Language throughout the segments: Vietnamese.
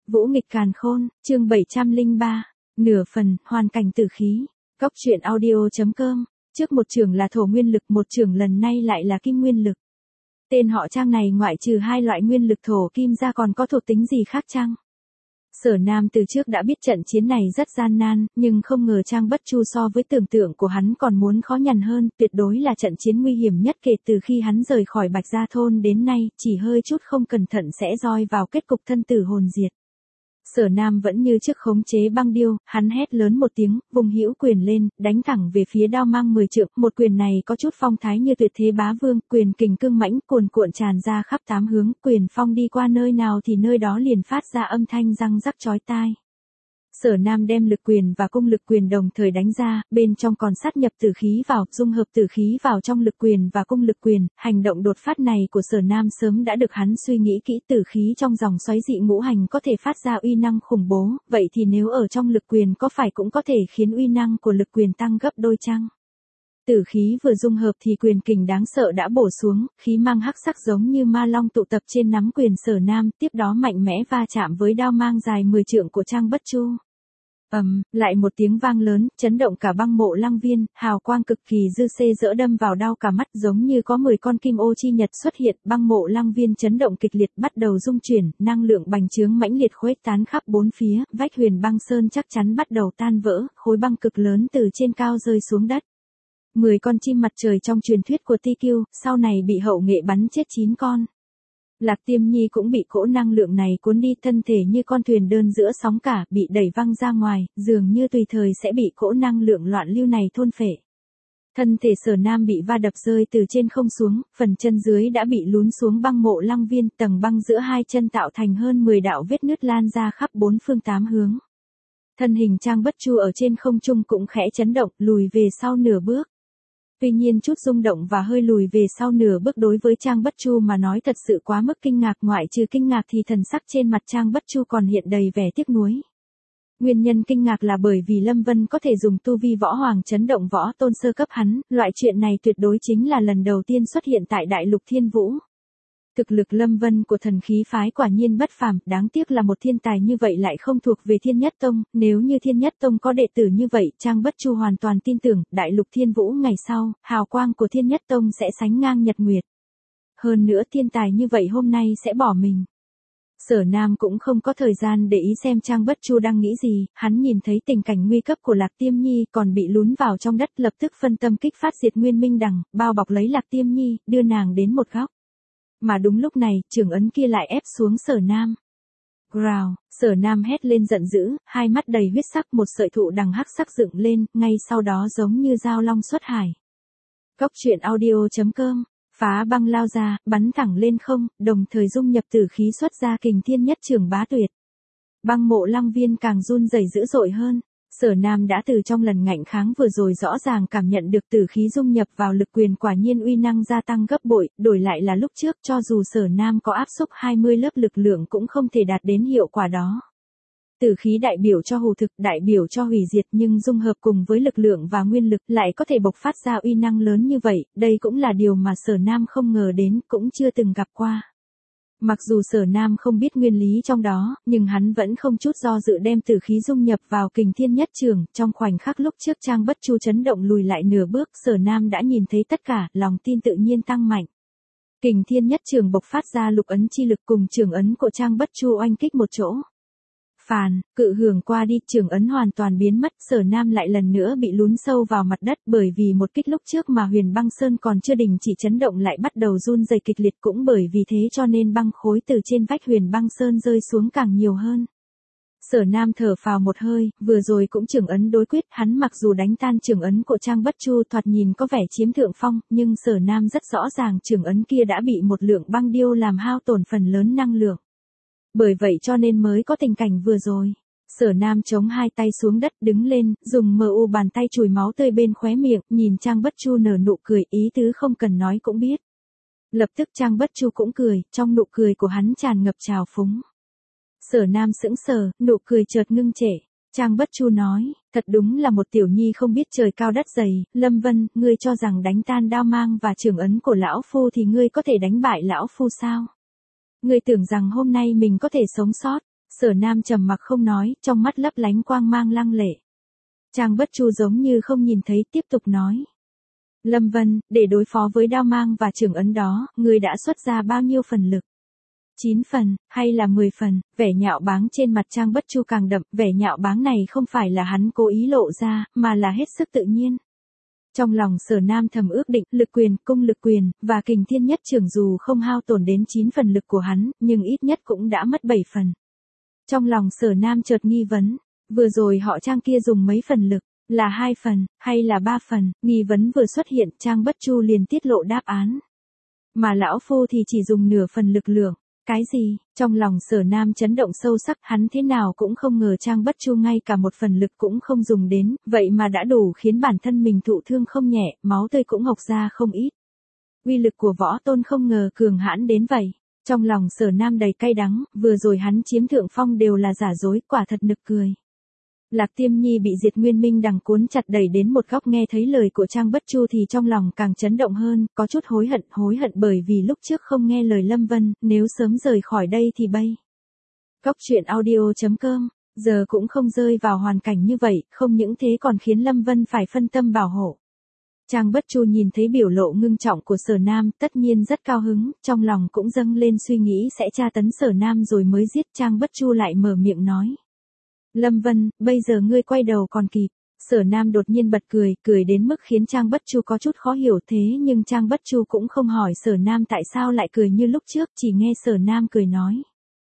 Vũ nghịch càn khôn, chương 703, nửa phần, hoàn cảnh tử khí. Góc truyện audio.com, trước một trường là thổ nguyên lực, một trường lần này lại là kim nguyên lực. Tên họ Trang này ngoại trừ hai loại nguyên lực thổ kim ra còn có thuộc tính gì khác chăng? Sở Nam từ trước đã biết trận chiến này rất gian nan, nhưng không ngờ Trang Bất Chu so với tưởng tượng của hắn còn muốn khó nhằn hơn, tuyệt đối là trận chiến nguy hiểm nhất kể từ khi hắn rời khỏi Bạch Gia Thôn đến nay, chỉ hơi chút không cẩn thận sẽ rơi vào kết cục thân tử hồn diệt. Sở Nam vẫn như trước khống chế băng điêu, hắn hét lớn một tiếng, vùng hữu quyền lên, đánh thẳng về phía đao mang 10 trượng, một quyền này có chút phong thái như tuyệt thế bá vương, quyền kình cương mãnh cuồn cuộn tràn ra khắp tám hướng, quyền phong đi qua nơi nào thì nơi đó liền phát ra âm thanh răng rắc chói tai. Sở Nam đem lực quyền và cung lực quyền đồng thời đánh ra, bên trong còn sát nhập tử khí vào, dung hợp tử khí vào trong lực quyền và cung lực quyền, hành động đột phát này của Sở Nam sớm đã được hắn suy nghĩ kỹ, tử khí trong dòng xoáy dị ngũ hành có thể phát ra uy năng khủng bố, vậy thì nếu ở trong lực quyền có phải cũng có thể khiến uy năng của lực quyền tăng gấp đôi chăng? Tử khí vừa dung hợp thì quyền kình đáng sợ đã bổ xuống, khí mang hắc sắc giống như ma long tụ tập trên nắm quyền Sở Nam, tiếp đó mạnh mẽ va chạm với đao mang dài 10 trượng của Trang Bất Chu. Lại một tiếng vang lớn, chấn động cả băng mộ lăng viên, hào quang cực kỳ dư xê rỡ đâm vào đau cả mắt giống như có 10 con kim ô chi nhật xuất hiện, băng mộ lăng viên chấn động kịch liệt bắt đầu rung chuyển, năng lượng bành trướng mãnh liệt khuếch tán khắp bốn phía, vách huyền băng sơn chắc chắn bắt đầu tan vỡ, khối băng cực lớn từ trên cao rơi xuống đất. 10 con chim mặt trời trong truyền thuyết của TQ, sau này bị hậu nghệ bắn chết 9 con. Lạc Tiêm Nhi cũng bị cỗ năng lượng này cuốn đi, thân thể như con thuyền đơn giữa sóng cả, bị đẩy văng ra ngoài, dường như tùy thời sẽ bị cỗ năng lượng loạn lưu này thôn phệ. Thân thể Sở Nam bị va đập rơi từ trên không xuống, phần chân dưới đã bị lún xuống băng mộ lăng viên, tầng băng giữa hai chân tạo thành hơn 10 đạo vết nứt lan ra khắp bốn phương tám hướng. Thân hình Trang Bất Chu ở trên không trung cũng khẽ chấn động, lùi về sau nửa bước. Tuy nhiên chút rung động và hơi lùi về sau nửa bước đối với Trang Bất Chu mà nói thật sự quá mức kinh ngạc, ngoại trừ kinh ngạc thì thần sắc trên mặt Trang Bất Chu còn hiện đầy vẻ tiếc nuối. Nguyên nhân kinh ngạc là bởi vì Lâm Vân có thể dùng tu vi võ hoàng chấn động võ tôn sơ cấp hắn, loại chuyện này tuyệt đối chính là lần đầu tiên xuất hiện tại Đại Lục Thiên Vũ. Thực lực Lâm Vân của thần khí phái quả nhiên bất phàm, đáng tiếc là một thiên tài như vậy lại không thuộc về Thiên Nhất Tông, nếu như Thiên Nhất Tông có đệ tử như vậy, Trang Bất Chu hoàn toàn tin tưởng, Đại Lục Thiên Vũ ngày sau, hào quang của Thiên Nhất Tông sẽ sánh ngang nhật nguyệt. Hơn nữa thiên tài như vậy hôm nay sẽ bỏ mình. Sở Nam cũng không có thời gian để ý xem Trang Bất Chu đang nghĩ gì, hắn nhìn thấy tình cảnh nguy cấp của Lạc Tiêm Nhi còn bị lún vào trong đất, lập tức phân tâm kích phát diệt nguyên minh đằng, bao bọc lấy Lạc Tiêm Nhi, đưa nàng đến một góc. Mà đúng lúc này, trường ấn kia lại ép xuống Sở Nam. Growl, Sở Nam hét lên giận dữ, hai mắt đầy huyết sắc, một sợi thụ đằng hắc sắc dựng lên, ngay sau đó giống như dao long xuất hải. Góc truyện audio.com, phá băng lao ra, bắn thẳng lên không, đồng thời dung nhập tử khí xuất ra kình thiên nhất trường bá tuyệt. Băng mộ lăng viên càng run rẩy dữ dội hơn. Sở Nam đã từ trong lần ngạnh kháng vừa rồi rõ ràng cảm nhận được tử khí dung nhập vào lực quyền quả nhiên uy năng gia tăng gấp bội, đổi lại là lúc trước cho dù Sở Nam có áp xúc 20 lớp lực lượng cũng không thể đạt đến hiệu quả đó. Tử khí đại biểu cho hù thực, đại biểu cho hủy diệt nhưng dung hợp cùng với lực lượng và nguyên lực lại có thể bộc phát ra uy năng lớn như vậy, đây cũng là điều mà Sở Nam không ngờ đến, cũng chưa từng gặp qua. Mặc dù Sở Nam không biết nguyên lý trong đó, nhưng hắn vẫn không chút do dự đem tử khí dung nhập vào kình thiên nhất trường, trong khoảnh khắc lúc trước Trang Bất Chu chấn động lùi lại nửa bước, Sở Nam đã nhìn thấy tất cả, lòng tin tự nhiên tăng mạnh. Kình thiên nhất trường bộc phát ra lục ấn chi lực cùng trường ấn của Trang Bất Chu oanh kích một chỗ. Phàn, cự hưởng qua đi, trường ấn hoàn toàn biến mất, Sở Nam lại lần nữa bị lún sâu vào mặt đất, bởi vì một kích lúc trước mà huyền băng sơn còn chưa đình chỉ chấn động lại bắt đầu run rẩy kịch liệt, cũng bởi vì thế cho nên băng khối từ trên vách huyền băng sơn rơi xuống càng nhiều hơn. Sở Nam thở phào một hơi, vừa rồi cũng trường ấn đối quyết, hắn mặc dù đánh tan trường ấn của Trang Bất Chu thoạt nhìn có vẻ chiếm thượng phong, nhưng Sở Nam rất rõ ràng trường ấn kia đã bị một lượng băng điêu làm hao tổn phần lớn năng lượng. Bởi vậy cho nên mới có tình cảnh vừa rồi. Sở Nam chống hai tay xuống đất, đứng lên, dùng mu bàn tay chùi máu tươi bên khóe miệng, nhìn Trang Bất Chu nở nụ cười, ý tứ không cần nói cũng biết. Lập tức Trang Bất Chu cũng cười, trong nụ cười của hắn tràn ngập trào phúng. Sở Nam sững sờ, nụ cười chợt ngưng trệ. Trang Bất Chu nói, thật đúng là một tiểu nhi không biết trời cao đất dày, Lâm Vân, ngươi cho rằng đánh tan đao mang và trường ấn của lão phu thì ngươi có thể đánh bại lão phu sao? Ngươi tưởng rằng hôm nay mình có thể sống sót? Sở Nam trầm mặc không nói, trong mắt lấp lánh quang mang lăng lệ. Trang Bất Chu giống như không nhìn thấy, tiếp tục nói. Lâm Vân, để đối phó với đao mang và trường ấn đó, ngươi đã xuất ra bao nhiêu phần lực? 9 phần, hay là 10 phần, vẻ nhạo báng trên mặt Trang Bất Chu càng đậm, vẻ nhạo báng này không phải là hắn cố ý lộ ra, mà là hết sức tự nhiên. Trong lòng Sở Nam thầm ước định, lực quyền, cung lực quyền, và kình thiên nhất trường dù không hao tổn đến 9 phần lực của hắn, nhưng ít nhất cũng đã mất 7 phần. Trong lòng Sở Nam chợt nghi vấn, vừa rồi họ Trang kia dùng mấy phần lực, là 2 phần, hay là 3 phần, nghi vấn vừa xuất hiện, Trang Bất Chu liền tiết lộ đáp án. Mà lão phu thì chỉ dùng nửa phần lực lượng. Cái gì? Trong lòng Sở Nam chấn động sâu sắc, hắn thế nào cũng không ngờ Trang Bất Chu ngay cả một phần lực cũng không dùng đến, vậy mà đã đủ khiến bản thân mình thụ thương không nhẹ, máu tươi cũng hộc ra không ít. Uy lực của võ tôn không ngờ cường hãn đến vậy. Trong lòng Sở Nam đầy cay đắng, vừa rồi hắn chiếm thượng phong đều là giả dối, quả thật nực cười. Lạc Tiêm Nhi bị Diệt Nguyên Minh đằng cuốn chặt đẩy đến một góc, nghe thấy lời của Trang Bất Chu thì trong lòng càng chấn động hơn, có chút hối hận bởi vì lúc trước không nghe lời Lâm Vân, nếu sớm rời khỏi đây thì bây. Góc truyện audio.com, giờ cũng không rơi vào hoàn cảnh như vậy, không những thế còn khiến Lâm Vân phải phân tâm bảo hộ. Trang Bất Chu nhìn thấy biểu lộ ngưng trọng của Sở Nam, tất nhiên rất cao hứng, trong lòng cũng dâng lên suy nghĩ sẽ tra tấn Sở Nam rồi mới giết. Trang Bất Chu lại mở miệng nói. Lâm Vân, bây giờ ngươi quay đầu còn kịp. Sở Nam đột nhiên bật cười đến mức khiến Trang Bất Chu có chút khó hiểu, thế nhưng Trang Bất Chu cũng không hỏi Sở Nam tại sao lại cười như lúc trước, chỉ nghe Sở Nam cười nói.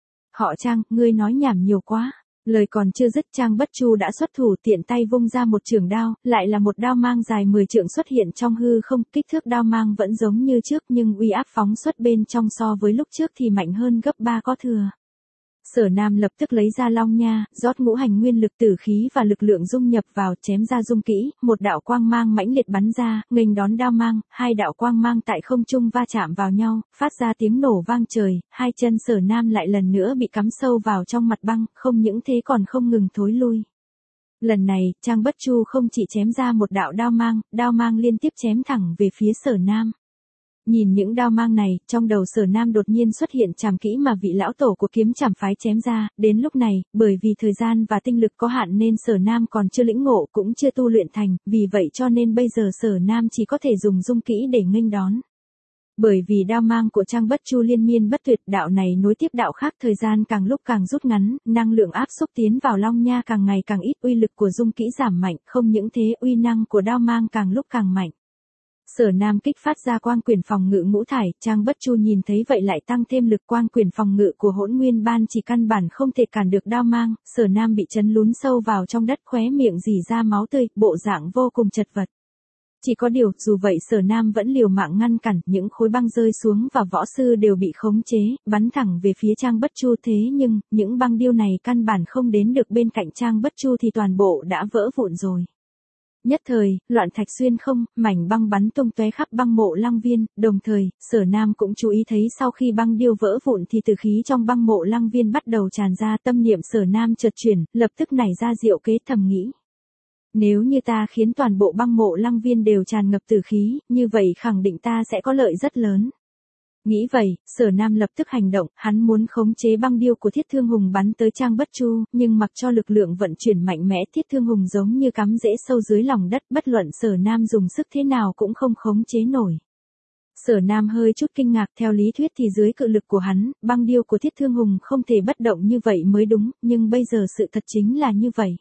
Họ Trang, ngươi nói nhảm nhiều quá. Lời còn chưa dứt, Trang Bất Chu đã xuất thủ, tiện tay vung ra một chưởng đao, lại là một đao mang dài 10 trượng xuất hiện trong hư không, kích thước đao mang vẫn giống như trước nhưng uy áp phóng xuất bên trong so với lúc trước thì mạnh hơn gấp 3 có thừa. Sở Nam lập tức lấy ra long nha, rót ngũ hành nguyên lực, tử khí và lực lượng dung nhập vào, chém ra dung kỹ, một đạo quang mang mãnh liệt bắn ra, nghênh đón đao mang, hai đạo quang mang tại không trung va chạm vào nhau, phát ra tiếng nổ vang trời, hai chân Sở Nam lại lần nữa bị cắm sâu vào trong mặt băng, không những thế còn không ngừng thối lui. Lần này, Trang Bất Chu không chỉ chém ra một đạo đao mang liên tiếp chém thẳng về phía Sở Nam. Nhìn những đao mang này, trong đầu Sở Nam đột nhiên xuất hiện trảm kỹ mà vị lão tổ của kiếm trảm phái chém ra, đến lúc này, bởi vì thời gian và tinh lực có hạn nên Sở Nam còn chưa lĩnh ngộ cũng chưa tu luyện thành, vì vậy cho nên bây giờ Sở Nam chỉ có thể dùng dung kỹ để nghênh đón. Bởi vì đao mang của Trang Bất Chu liên miên bất tuyệt, đạo này nối tiếp đạo khác, thời gian càng lúc càng rút ngắn, năng lượng áp xúc tiến vào long nha càng ngày càng ít, uy lực của dung kỹ giảm mạnh, không những thế uy năng của đao mang càng lúc càng mạnh. Sở Nam kích phát ra quang quyền phòng ngự ngũ thải, Trang Bất Chu nhìn thấy vậy lại tăng thêm lực quang quyền phòng ngự của Hỗn Nguyên Ban, chỉ căn bản không thể cản được đao mang, Sở Nam bị chấn lún sâu vào trong đất, khóe miệng rỉ ra máu tươi, bộ dạng vô cùng chật vật. Chỉ có điều, dù vậy Sở Nam vẫn liều mạng ngăn cản, những khối băng rơi xuống và võ sư đều bị khống chế, bắn thẳng về phía Trang Bất Chu, thế nhưng, những băng điêu này căn bản không đến được bên cạnh Trang Bất Chu thì toàn bộ đã vỡ vụn rồi. Nhất thời, loạn thạch xuyên không, mảnh băng bắn tung tóe khắp băng mộ Lăng Viên, đồng thời, Sở Nam cũng chú ý thấy sau khi băng điêu vỡ vụn thì tử khí trong băng mộ Lăng Viên bắt đầu tràn ra, tâm niệm Sở Nam chợt chuyển, lập tức nảy ra diệu kế, thầm nghĩ. Nếu như ta khiến toàn bộ băng mộ Lăng Viên đều tràn ngập tử khí, như vậy khẳng định ta sẽ có lợi rất lớn. Nghĩ vậy, Sở Nam lập tức hành động, hắn muốn khống chế băng điêu của Thiết Thương Hùng bắn tới Trang Bất Chu, nhưng mặc cho lực lượng vận chuyển mạnh mẽ, Thiết Thương Hùng giống như cắm rễ sâu dưới lòng đất, bất luận Sở Nam dùng sức thế nào cũng không khống chế nổi. Sở Nam hơi chút kinh ngạc, theo lý thuyết thì dưới cự lực của hắn, băng điêu của Thiết Thương Hùng không thể bất động như vậy mới đúng, nhưng bây giờ sự thật chính là như vậy.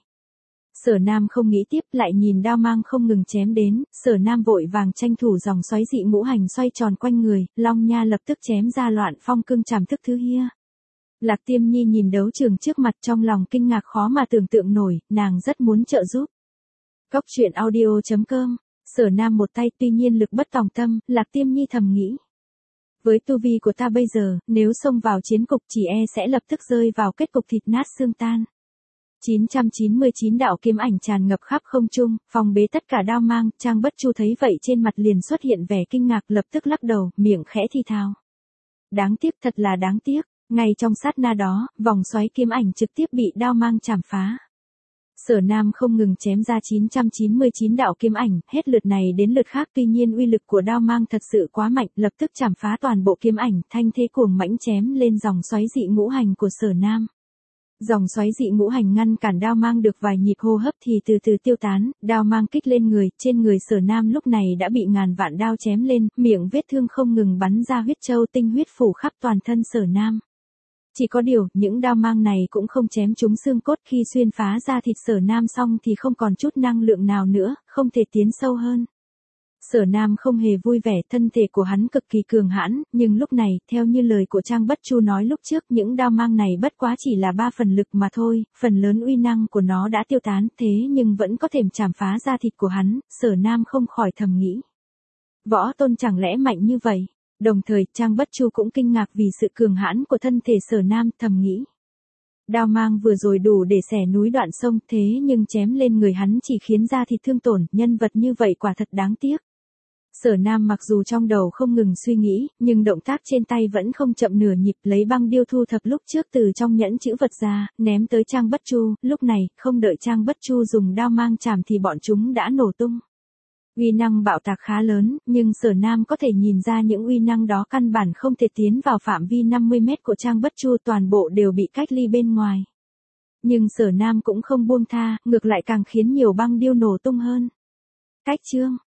Sở Nam không nghĩ tiếp, lại nhìn đao mang không ngừng chém đến, Sở Nam vội vàng tranh thủ dòng xoáy dị ngũ hành xoay tròn quanh người, long nha lập tức chém ra loạn phong cương trảm thức thứ hia. Lạc Tiêm Nhi nhìn đấu trường trước mặt trong lòng kinh ngạc khó mà tưởng tượng nổi, nàng rất muốn trợ giúp. Góc truyện audio.com, Sở Nam một tay tuy nhiên lực bất tòng tâm, Lạc Tiêm Nhi thầm nghĩ. Với tu vi của ta bây giờ, nếu xông vào chiến cục chỉ e sẽ lập tức rơi vào kết cục thịt nát xương tan. 999 đạo kiếm ảnh tràn ngập khắp không trung, phòng bế tất cả đao mang, Trang Bất Chu thấy vậy trên mặt liền xuất hiện vẻ kinh ngạc, lập tức lắc đầu, miệng khẽ thì thào. Đáng tiếc, thật là đáng tiếc, ngay trong sát na đó, vòng xoáy kiếm ảnh trực tiếp bị đao mang chảm phá. Sở Nam không ngừng chém ra 999 đạo kiếm ảnh, hết lượt này đến lượt khác, tuy nhiên uy lực của đao mang thật sự quá mạnh, lập tức chảm phá toàn bộ kiếm ảnh, thanh thế cuồng mãnh chém lên dòng xoáy dị ngũ hành của Sở Nam. Dòng xoáy dị ngũ hành ngăn cản đao mang được vài nhịp hô hấp thì từ từ tiêu tán, đao mang kích lên người, trên người Sở Nam lúc này đã bị ngàn vạn đao chém lên, miệng vết thương không ngừng bắn ra huyết châu tinh huyết phủ khắp toàn thân Sở Nam. Chỉ có điều, những đao mang này cũng không chém trúng xương cốt, khi xuyên phá ra thịt Sở Nam xong thì không còn chút năng lượng nào nữa, không thể tiến sâu hơn. Sở Nam không hề vui vẻ, thân thể của hắn cực kỳ cường hãn, nhưng lúc này, theo như lời của Trang Bất Chu nói lúc trước, những đao mang này bất quá chỉ là 3 phần lực mà thôi, phần lớn uy năng của nó đã tiêu tán, thế nhưng vẫn có thể chảm phá ra thịt của hắn, Sở Nam không khỏi thầm nghĩ. Võ tôn chẳng lẽ mạnh như vậy? Đồng thời, Trang Bất Chu cũng kinh ngạc vì sự cường hãn của thân thể Sở Nam, thầm nghĩ. Đao mang vừa rồi đủ để xẻ núi đoạn sông, thế nhưng chém lên người hắn chỉ khiến da thịt thương tổn, nhân vật như vậy quả thật đáng tiếc. Sở Nam mặc dù trong đầu không ngừng suy nghĩ, nhưng động tác trên tay vẫn không chậm nửa nhịp, lấy băng điêu thu thập lúc trước từ trong nhẫn chữ vật ra, ném tới Trang Bất Chu, lúc này, không đợi Trang Bất Chu dùng đao mang chảm thì bọn chúng đã nổ tung. Uy năng bạo tạc khá lớn, nhưng Sở Nam có thể nhìn ra những uy năng đó căn bản không thể tiến vào phạm vi 50 mét của Trang Bất Chu, toàn bộ đều bị cách ly bên ngoài. Nhưng Sở Nam cũng không buông tha, ngược lại càng khiến nhiều băng điêu nổ tung hơn. Cách chương